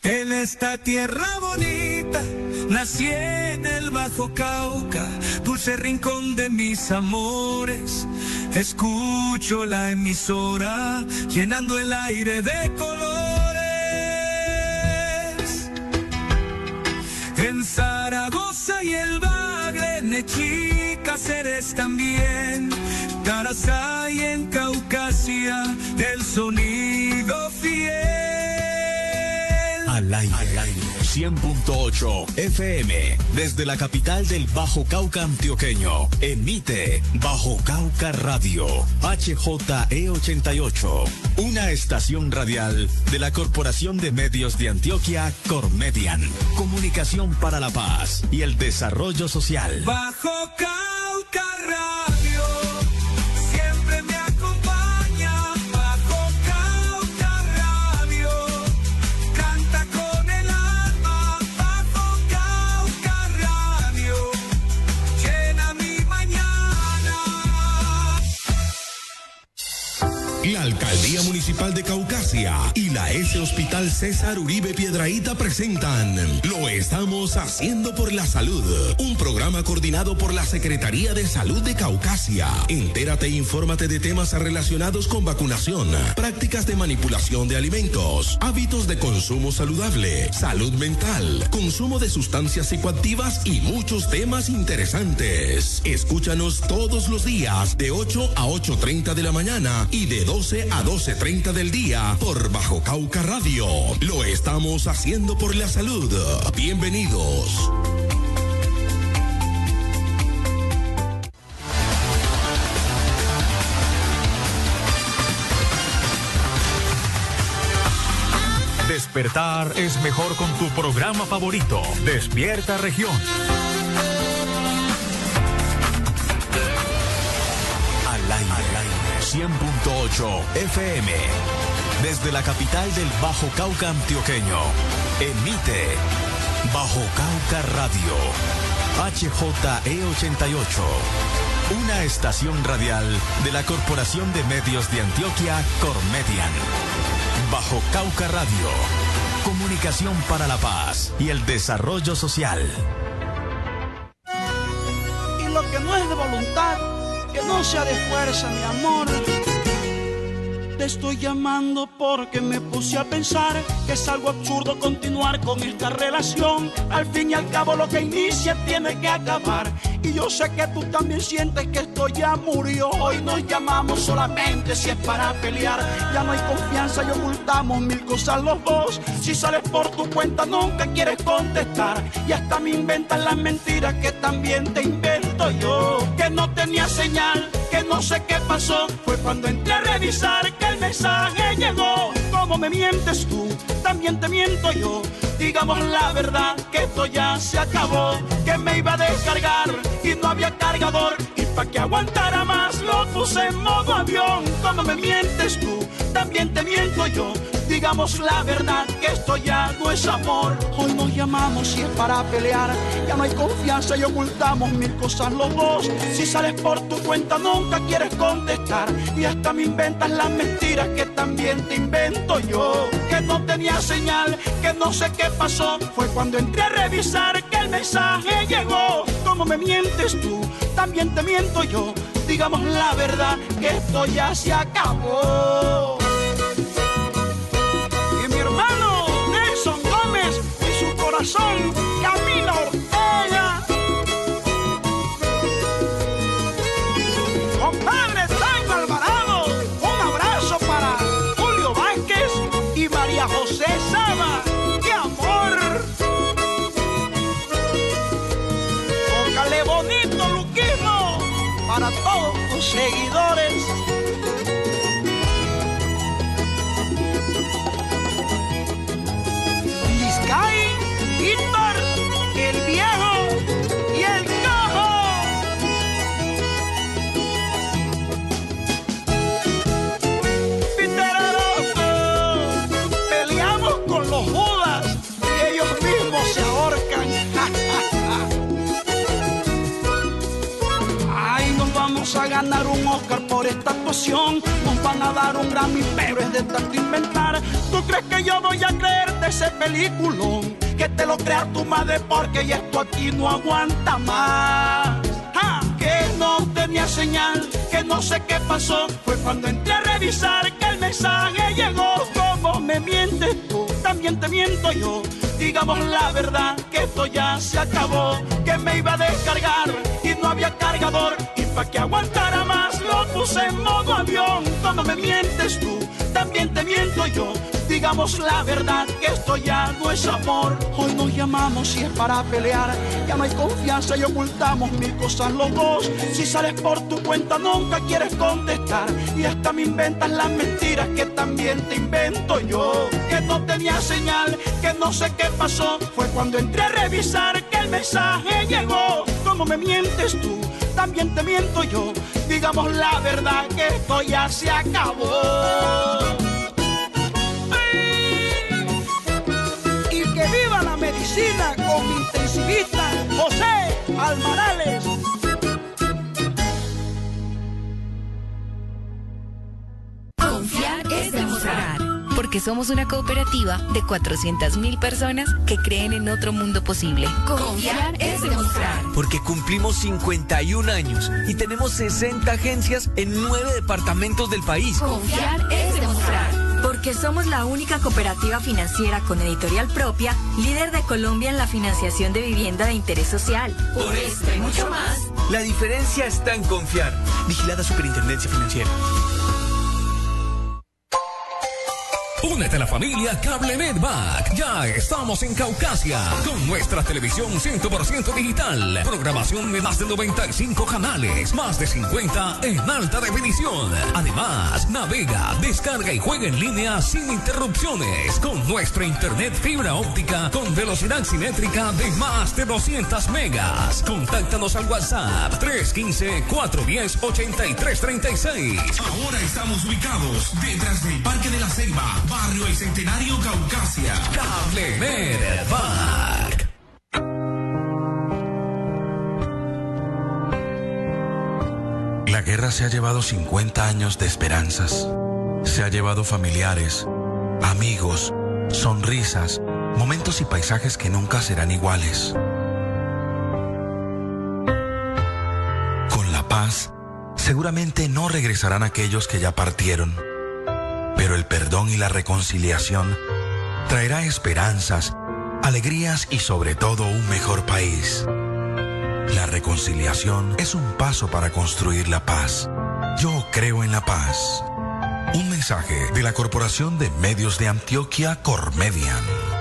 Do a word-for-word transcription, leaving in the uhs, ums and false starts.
En esta tierra bonita nací en el Bajo Cauca, dulce rincón de mis amores. Escucho la emisora llenando el aire de colores. En Zaragoza y el Bagre, Nechí, Cáceres también, Tarasay en Caucasia, el sonido fiel. Al aire, al aire, cien punto ocho F M, desde la capital del Bajo Cauca antioqueño, emite Bajo Cauca Radio, H J E ochenta y ocho, una estación radial de la Corporación de Medios de Antioquia, Cormedian, comunicación para la paz y el desarrollo social. Bajo Cauca Radio. La Alcaldía Municipal de Caucasia y la S Hospital César Uribe Piedrahíta presentan Lo Estamos Haciendo por la Salud, un programa coordinado por la Secretaría de Salud de Caucasia. Entérate e infórmate de temas relacionados con vacunación, prácticas de manipulación de alimentos, hábitos de consumo saludable, salud mental, consumo de sustancias psicoactivas y muchos temas interesantes. Escúchanos todos los días de ocho a ocho treinta de la mañana y de doce a doce treinta del día por Bajo Cauca Radio. Lo estamos haciendo por la salud. Bienvenidos. Despertar es mejor con tu programa favorito, Despierta Región. Al aire, al aire, cien punto ocho F M, desde la capital del Bajo Cauca antioqueño, emite Bajo Cauca Radio, H J E ochenta y ocho, una estación radial de la Corporación de Medios de Antioquia, Cormedian. Bajo Cauca Radio, comunicación para la paz y el desarrollo social. Y lo que no es de voluntad, que no sea de fuerza, mi amor. Te estoy llamando porque me puse a pensar que es algo absurdo continuar con esta relación. Al fin y al cabo lo que inicia tiene que acabar. Y yo sé que tú también sientes que esto ya murió. Hoy nos llamamos solamente si es para pelear. Ya no hay confianza y ocultamos mil cosas los dos. Si sales por tu cuenta nunca quieres contestar. Y hasta me inventas las mentiras que también te invento yo. Que no tenía señal, que no sé qué pasó. Fue cuando entré a revisar que el mensaje llegó. ¿Cómo me mientes tú? También te miento yo. Digamos la verdad que esto ya se acabó. Que me iba a descargar y no había cargador. Y para que aguantara más lo puse en modo avión. ¿Cómo me mientes tú? También te miento yo. Digamos la verdad que esto ya no es amor. Hoy nos llamamos si es para pelear. Ya no hay confianza y ocultamos mil cosas los dos. Si sales por tu cuenta nunca quieres contestar. Y hasta me inventas las mentiras que también te invento yo. Que no tenía señal, que no sé qué pasó. Fue cuando entré a revisar que el mensaje llegó. ¿Cómo me mientes tú? También te miento yo. Digamos la verdad que esto ya se acabó. Corazón, Camila Ortega. Compadre Tango Alvarado, un abrazo para Julio Vázquez y María José Saba. ¡Qué amor! Tócale bonito, Luquismo, para todos tus seguidores. Liscay, Víctor, el viejo y el cojo. Peter Orozco, peleamos con los Judas y ellos mismos se ahorcan. Ay, nos vamos a ganar un Oscar por esta actuación. Nos van a dar un Grammy, pero es de tanto inventar. ¿Tú crees que yo voy a creerte de ese peliculón que te lo crea tu madre porque ya esto aquí no aguanta más. ¡Ja! Que no tenía señal, que no sé qué pasó. Fue cuando entré a revisar que el mensaje llegó. Como me mientes tú, también te miento yo. Digamos la verdad que esto ya se acabó. Que me iba a descargar y no había cargador. Y pa' que aguantara más lo puse en modo avión. Como me mientes tú, también te miento yo. Digamos la verdad que esto ya no es amor. Hoy nos llamamos y es para pelear. Ya no hay confianza y ocultamos mil cosas los dos. Si sales por tu cuenta nunca quieres contestar. Y hasta me inventas las mentiras que también te invento yo. Que no tenía señal, que no sé qué pasó. Fue cuando entré a revisar que el mensaje llegó. Como me mientes tú, también te miento yo. Digamos la verdad que esto ya se acabó. Que viva la medicina con mi intensivista José Almarales. Confiar es demostrar. Porque somos una cooperativa de cuatrocientas mil personas que creen en otro mundo posible. Confiar es demostrar. Porque cumplimos cincuenta y un años y tenemos sesenta agencias en nueve departamentos del país. Confiar es demostrar. Porque somos la única cooperativa financiera con editorial propia, líder de Colombia en la financiación de vivienda de interés social. Por esto y mucho más. La diferencia está en confiar. Vigilada Superintendencia Financiera. Únete a la familia CableNet Back. Ya estamos en Caucasia con nuestra televisión cien por ciento digital. Programación de más de noventa y cinco canales, más de cincuenta en alta definición. Además, navega, descarga y juega en línea sin interrupciones con nuestra internet fibra óptica con velocidad simétrica de más de doscientas megas. Contáctanos al WhatsApp tres uno cinco, cuatro uno cero, ocho tres tres seis. Ahora estamos ubicados detrás del Parque de la Ceiba, Barrio El Centenario, Caucasia. CableNet Back. La guerra se ha llevado cincuenta años de esperanzas. Se ha llevado familiares, amigos, sonrisas, momentos y paisajes que nunca serán iguales. Con la paz, seguramente no regresarán aquellos que ya partieron. Pero el perdón y la reconciliación traerá esperanzas, alegrías y sobre todo un mejor país. La reconciliación es un paso para construir la paz. Yo creo en la paz. Un mensaje de la Corporación de Medios de Antioquia, Cormedian.